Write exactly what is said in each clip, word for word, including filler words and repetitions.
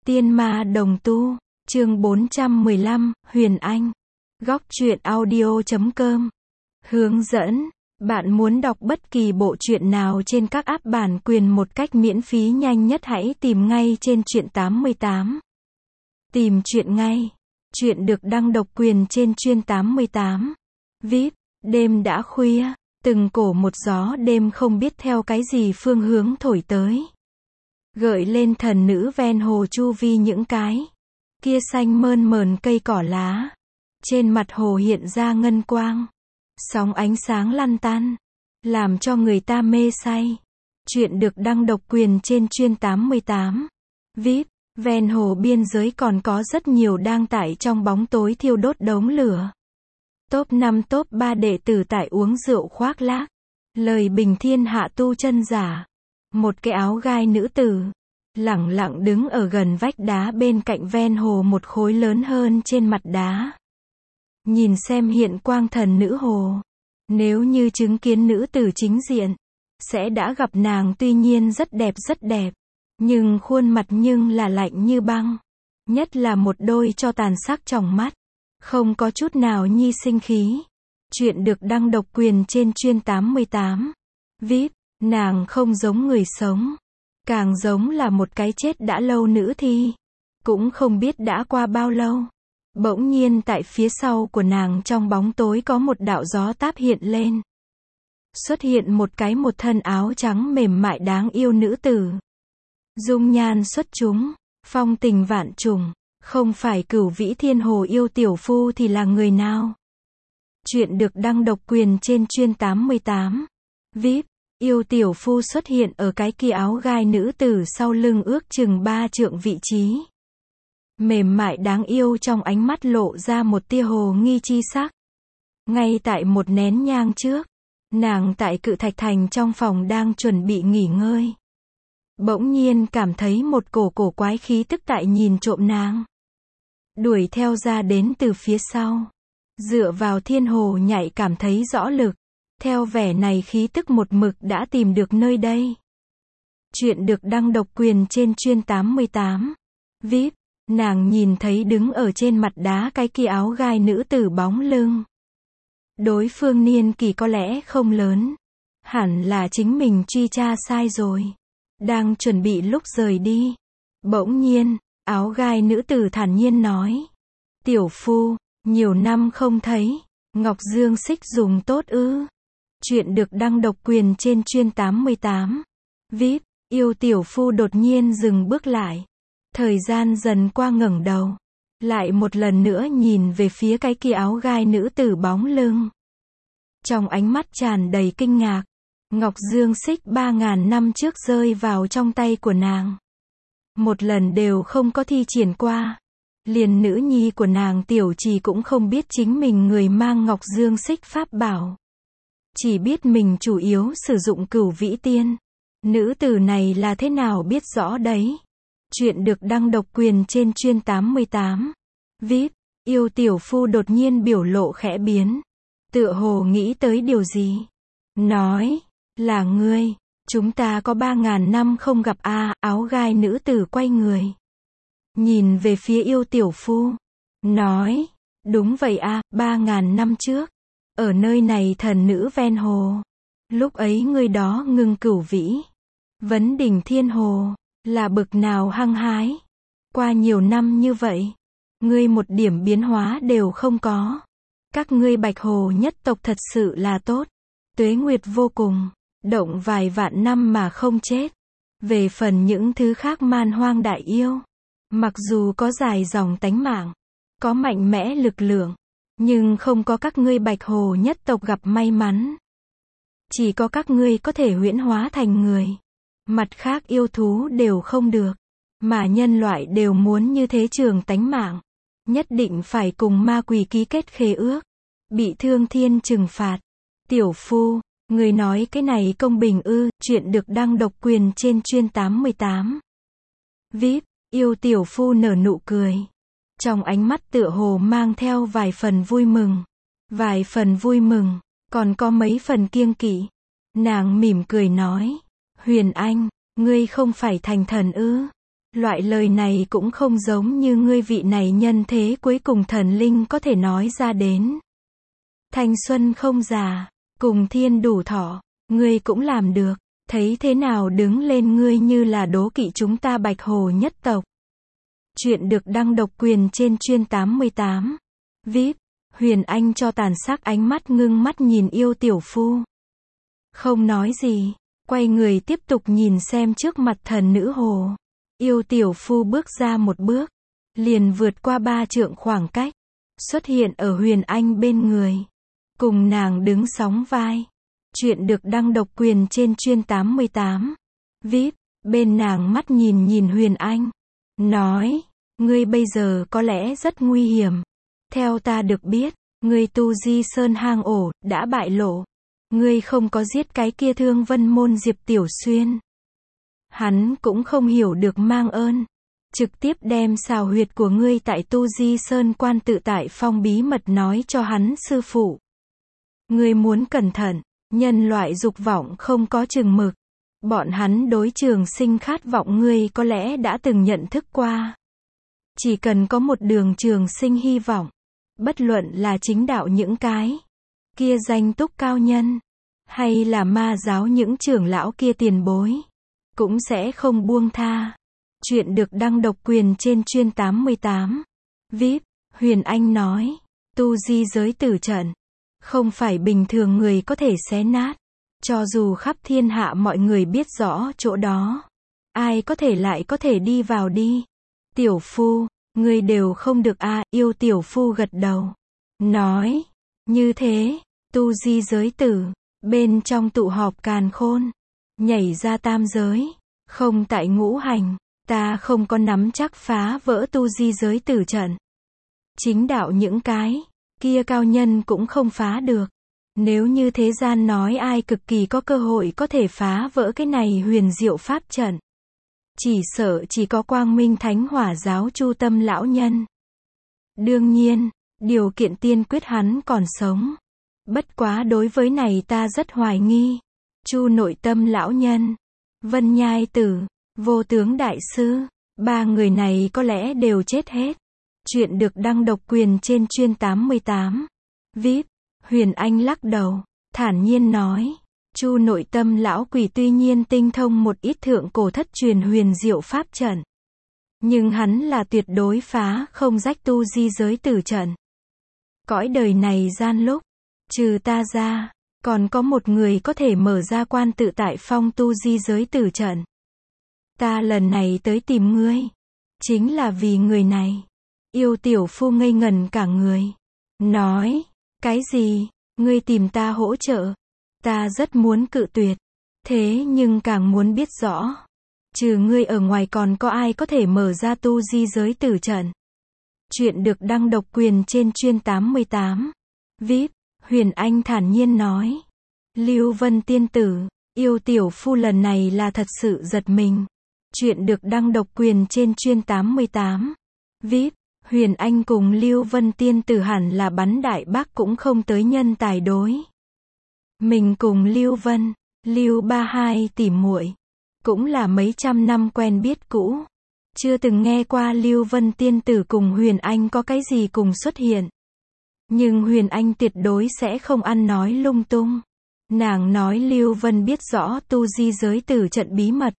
Tiên ma đồng tu, chương bốn trăm mười lăm, Huyền Anh. Góc truyện audio chấm com. Hướng dẫn. Bạn muốn đọc bất kỳ bộ truyện nào trên các app bản quyền một cách miễn phí nhanh nhất hãy tìm ngay trên truyện tám mươi tám. Tìm truyện ngay. Truyện được đăng độc quyền trên truyện tám mươi tám. vê i pê, đêm đã khuya, từng cổ một gió đêm không biết theo cái gì phương hướng thổi tới. Gợi lên thần nữ ven hồ chu vi những cái kia xanh mơn mờn cây cỏ lá. Trên mặt hồ hiện ra ngân quang. Sóng ánh sáng lăn tăn, làm cho người ta mê say. Chuyện được đăng độc quyền trên truyện tám mươi tám. vê i pê, ven hồ biên giới còn có rất nhiều đang tại trong bóng tối thiêu đốt đống lửa. Top năm top ba đệ tử tại uống rượu khoác lác. Lời bình thiên hạ tu chân giả. Một cái áo gai nữ tử, lẳng lặng đứng ở gần vách đá bên cạnh ven hồ một khối lớn hơn trên mặt đá. Nhìn xem hiện quang thần nữ hồ. Nếu như chứng kiến nữ tử chính diện, sẽ đã gặp nàng tuy nhiên rất đẹp rất đẹp. Nhưng khuôn mặt nhưng là lạnh như băng. Nhất là một đôi cho tàn sắc trong mắt. Không có chút nào nhi sinh khí. Chuyện được đăng độc quyền trên truyện tám mươi tám. vê i pê, nàng không giống người sống. Càng giống là một cái chết đã lâu nữ thi. Cũng không biết đã qua bao lâu. Bỗng nhiên tại phía sau của nàng trong bóng tối có một đạo gió táp hiện lên. Xuất hiện một cái một thân áo trắng mềm mại đáng yêu nữ tử. Dung nhan xuất chúng, phong tình vạn trùng, không phải Cửu Vĩ Thiên Hồ yêu tiểu phu thì là người nào? Chuyện được đăng độc quyền trên truyện tám mươi tám. vê i pê, yêu tiểu phu xuất hiện ở cái kia áo gai nữ tử sau lưng ước chừng ba trượng vị trí. Mềm mại đáng yêu trong ánh mắt lộ ra một tia hồ nghi chi sắc. Ngay tại một nén nhang trước, nàng tại Cự Thạch Thành trong phòng đang chuẩn bị nghỉ ngơi. Bỗng nhiên cảm thấy một cổ cổ quái khí tức tại nhìn trộm nàng. Đuổi theo ra đến từ phía sau. Dựa vào thiên hồ nhạy cảm thấy rõ lực. Theo vẻ này khí tức một mực đã tìm được nơi đây. Chuyện được đăng độc quyền trên truyện tám mươi tám. vê i pê, nàng nhìn thấy đứng ở trên mặt đá cái kia áo gai nữ tử bóng lưng. Đối phương niên kỳ có lẽ không lớn. Hẳn là chính mình truy tra sai rồi. Đang chuẩn bị lúc rời đi. Bỗng nhiên, áo gai nữ tử thản nhiên nói. Tiểu phu, nhiều năm không thấy. Ngọc Dương Xích dùng tốt ư? Chuyện được đăng độc quyền trên truyện tám mươi tám. vê i pê, yêu tiểu phu đột nhiên dừng bước lại. Thời gian dần qua ngẩng đầu. Lại một lần nữa nhìn về phía cái kia áo gai nữ tử bóng lưng. Trong ánh mắt tràn đầy kinh ngạc. Ngọc Dương Xích ba ngàn năm trước rơi vào trong tay của nàng. Một lần đều không có thi triển qua. Liền nữ nhi của nàng Tiểu Trì cũng không biết chính mình người mang Ngọc Dương Xích pháp bảo. Chỉ biết mình chủ yếu sử dụng Cửu Vĩ Tiên. Nữ tử này là thế nào biết rõ đấy. Chuyện được đăng độc quyền trên truyện tám mươi tám. vê i pê, yêu tiểu phu đột nhiên biểu lộ khẽ biến. Tựa hồ nghĩ tới điều gì. Nói, là ngươi, chúng ta có ba ngàn năm không gặp a à, áo gai nữ tử quay người. Nhìn về phía yêu tiểu phu. Nói, đúng vậy a à, ba ngàn năm trước. Ở nơi này thần nữ ven hồ. Lúc ấy ngươi đó ngưng Cửu Vĩ. Vấn đỉnh thiên hồ. Là bực nào hăng hái. Qua nhiều năm như vậy. Ngươi một điểm biến hóa đều không có. Các ngươi Bạch Hồ nhất tộc thật sự là tốt. Tuế nguyệt vô cùng. Động vài vạn năm mà không chết. Về phần những thứ khác man hoang đại yêu. Mặc dù có dài dòng tánh mạng. Có mạnh mẽ lực lượng. Nhưng không có các ngươi Bạch Hồ nhất tộc gặp may mắn. Chỉ có các ngươi có thể huyễn hóa thành người. Mặt khác yêu thú đều không được. Mà nhân loại đều muốn như thế trường tánh mạng. Nhất định phải cùng ma quỷ ký kết khế ước. Bị thương thiên trừng phạt. Tiểu phu, người nói cái này công bình ư? Chuyện được đăng độc quyền trên truyện tám mươi tám. vê i pê, yêu tiểu phu nở nụ cười. Trong ánh mắt tựa hồ mang theo vài phần vui mừng. Vài phần vui mừng, còn có mấy phần kiêng kỵ. Nàng mỉm cười nói. Huyền Anh, ngươi không phải thành thần ư? Loại lời này cũng không giống như ngươi vị này nhân thế cuối cùng thần linh có thể nói ra đến. Thanh xuân không già, cùng thiên đủ thọ, ngươi cũng làm được, thấy thế nào đứng lên ngươi như là đố kỵ chúng ta Bạch Hồ nhất tộc. Chuyện được đăng độc quyền trên chuyên tám mươi tám. vê i pê, Huyền Anh cho tàn sắc ánh mắt ngưng mắt nhìn yêu tiểu phu. Không nói gì, quay người tiếp tục nhìn xem trước mặt thần nữ hồ. Yêu tiểu phu bước ra một bước, liền vượt qua ba trượng khoảng cách, xuất hiện ở Huyền Anh bên người, cùng nàng đứng sóng vai. Chuyện được đăng độc quyền trên chuyên tám mươi tám. vê i pê, bên nàng mắt nhìn nhìn Huyền Anh, nói, ngươi bây giờ có lẽ rất nguy hiểm. Theo ta được biết, ngươi tu di sơn hang ổ, đã bại lộ. Ngươi không có giết cái kia Thương Vân môn Diệp Tiểu Xuyên. Hắn cũng không hiểu được mang ơn. Trực tiếp đem xào huyệt của ngươi tại tu di sơn quan tự tại phong bí mật nói cho hắn sư phụ. Ngươi muốn cẩn thận, nhân loại dục vọng không có chừng mực. Bọn hắn đối trường sinh khát vọng ngươi có lẽ đã từng nhận thức qua. Chỉ cần có một đường trường sinh hy vọng, bất luận là chính đạo những cái kia danh túc cao nhân, hay là ma giáo những trưởng lão kia tiền bối, cũng sẽ không buông tha. Chuyện được đăng độc quyền trên chuyên tám mươi tám. vê i pê, Huyền Anh nói, tu di giới tử trận, không phải bình thường người có thể xé nát. Cho dù khắp thiên hạ mọi người biết rõ chỗ đó, ai có thể lại có thể đi vào đi. Tiểu phu, ngươi đều không được a. Yêu tiểu phu gật đầu, nói, như thế, tu di giới tử, bên trong tụ họp càn khôn, nhảy ra tam giới, không tại ngũ hành, ta không có nắm chắc phá vỡ tu di giới tử trận. Chính đạo những cái kia cao nhân cũng không phá được. Nếu như thế gian nói ai cực kỳ có cơ hội có thể phá vỡ cái này huyền diệu pháp trận, chỉ sợ chỉ có Quang Minh Thánh Hỏa giáo Chu Tâm lão nhân. Đương nhiên, điều kiện tiên quyết hắn còn sống. Bất quá đối với này ta rất hoài nghi. Chu Nội Tâm lão nhân, Vân Nhai tử, Vô Tướng đại sư, ba người này có lẽ đều chết hết. Chuyện được đăng độc quyền trên chuyên tám mươi tám. vê i pê, Huyền Anh lắc đầu, thản nhiên nói, Chu Nội Tâm lão quỷ tuy nhiên tinh thông một ít thượng cổ thất truyền huyền diệu pháp trận, nhưng hắn là tuyệt đối phá không rách tu di giới tử trận. Cõi đời này gian lúc, trừ ta ra, còn có một người có thể mở ra quan tự tại phong tu di giới tử trận. Ta lần này tới tìm ngươi, chính là vì người này. Yêu tiểu phu ngây ngẩn cả người, nói, cái gì, ngươi tìm ta hỗ trợ? Ta rất muốn cự tuyệt, thế nhưng càng muốn biết rõ, trừ ngươi ở ngoài còn có ai có thể mở ra tu di giới tử trận. Chuyện được đăng độc quyền trên chuyên tám mươi tám. vê i pê, Huyền Anh thản nhiên nói, Lưu Vân tiên tử. Yêu tiểu phu lần này là thật sự giật mình. Chuyện được đăng độc quyền trên chuyên tám mươi tám. vê i pê, Huyền Anh cùng Lưu Vân tiên tử hẳn là bắn đại bác cũng không tới nhân tài đối. Mình cùng Lưu Vân, Lưu ba hai tỉ muội, cũng là mấy trăm năm quen biết cũ. Chưa từng nghe qua Lưu Vân tiên tử cùng Huyền Anh có cái gì cùng xuất hiện. Nhưng Huyền Anh tuyệt đối sẽ không ăn nói lung tung. Nàng nói Lưu Vân biết rõ tu di giới tử trận bí mật.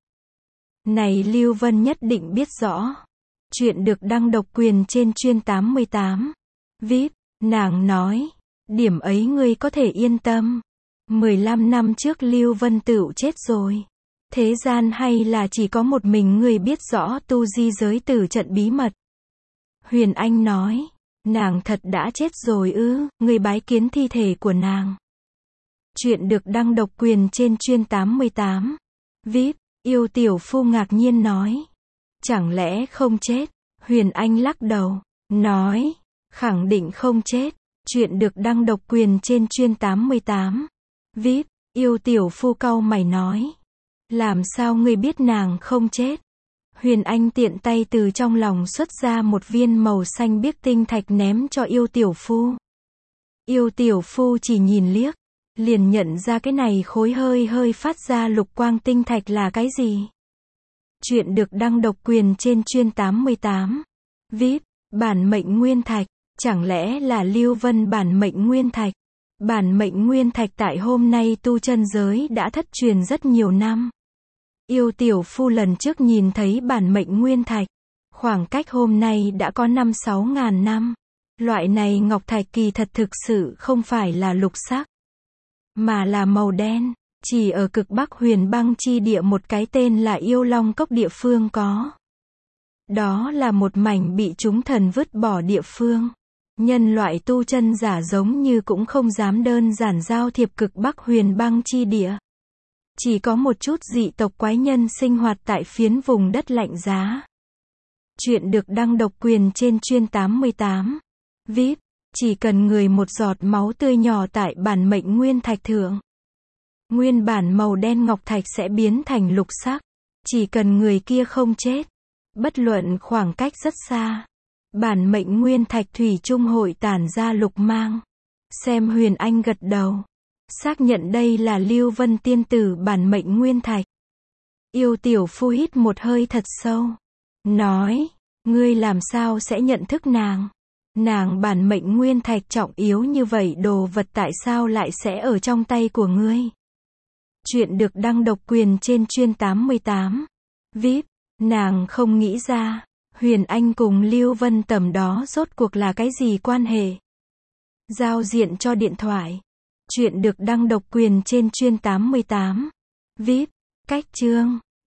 Này Lưu Vân nhất định biết rõ. Chuyện được đăng độc quyền trên chuyên tám mươi tám. vê i pê, nàng nói, điểm ấy ngươi có thể yên tâm. mười lăm năm trước Lưu Vân tựu chết rồi. Thế gian hay là chỉ có một mình ngươi biết rõ tu di giới tử trận bí mật? Huyền Anh nói, nàng thật đã chết rồi ư, ngươi bái kiến thi thể của nàng. Chuyện được đăng độc quyền trên chuyên tám mươi tám. vê i pê, yêu tiểu phu ngạc nhiên nói, chẳng lẽ không chết? Huyền Anh lắc đầu, nói, khẳng định không chết. Chuyện được đăng độc quyền trên chuyên tám mươi tám. vê i pê, yêu tiểu phu cau mày nói, làm sao ngươi biết nàng không chết? Huyền Anh tiện tay từ trong lòng xuất ra một viên màu xanh biếc tinh thạch ném cho yêu tiểu phu. Yêu tiểu phu chỉ nhìn liếc, liền nhận ra cái này khối hơi hơi phát ra lục quang tinh thạch là cái gì. Chuyện được đăng độc quyền trên chuyên tám mươi tám. vê i pê, bản mệnh nguyên thạch. Chẳng lẽ là Lưu Vân bản mệnh nguyên thạch? Bản mệnh nguyên thạch tại hôm nay tu chân giới đã thất truyền rất nhiều năm. Yêu tiểu phu lần trước nhìn thấy bản mệnh nguyên thạch. Khoảng cách hôm nay đã có năm sáu ngàn năm. Loại này ngọc thạch kỳ thật thực sự không phải là lục sắc, mà là màu đen. Chỉ ở cực Bắc huyền băng chi địa một cái tên là Yêu Long Cốc địa phương có. Đó là một mảnh bị chúng thần vứt bỏ địa phương. Nhân loại tu chân giả giống như cũng không dám đơn giản giao thiệp cực Bắc huyền băng chi địa. Chỉ có một chút dị tộc quái nhân sinh hoạt tại phiến vùng đất lạnh giá. Chuyện được đăng độc quyền trên chuyên tám mươi tám. vê i pê, chỉ cần người một giọt máu tươi nhỏ tại bản mệnh nguyên thạch thượng. Nguyên bản màu đen ngọc thạch sẽ biến thành lục sắc. Chỉ cần người kia không chết. Bất luận khoảng cách rất xa. Bản mệnh nguyên thạch thủy chung hội tản ra lục mang. Xem Huyền Anh gật đầu. Xác nhận đây là Lưu Vân tiên tử bản mệnh nguyên thạch. Yêu tiểu phu hít một hơi thật sâu. Nói, ngươi làm sao sẽ nhận thức nàng? Nàng bản mệnh nguyên thạch trọng yếu như vậy đồ vật tại sao lại sẽ ở trong tay của ngươi? Chuyện được đăng độc quyền trên chuyên tám mươi tám. vê i pê, nàng không nghĩ ra, Huyền Anh cùng Lưu Vân tầm đó rốt cuộc là cái gì quan hệ? Giao diện cho điện thoại. Chuyện được đăng độc quyền trên chuyên tám mươi tám. vê i pê, cách chương.